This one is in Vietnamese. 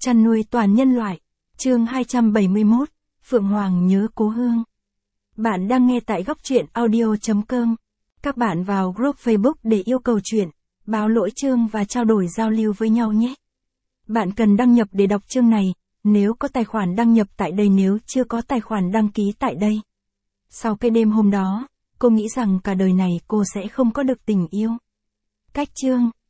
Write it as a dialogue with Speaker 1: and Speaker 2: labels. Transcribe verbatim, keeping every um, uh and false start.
Speaker 1: chăn nuôi toàn nhân loại. Chương hai trăm bảy mươi mốt, Phượng Hoàng nhớ cố hương. Bạn đang nghe tại góc truyện audio chấm com. Các bạn vào group Facebook để yêu cầu truyện, báo lỗi chương và trao đổi giao lưu với nhau nhé. Bạn cần đăng nhập để đọc chương này, nếu có tài khoản đăng nhập tại đây, nếu chưa có tài khoản đăng ký tại đây. Sau cái đêm hôm đó, cô nghĩ rằng cả đời này cô sẽ không có được tình yêu. Cách chương.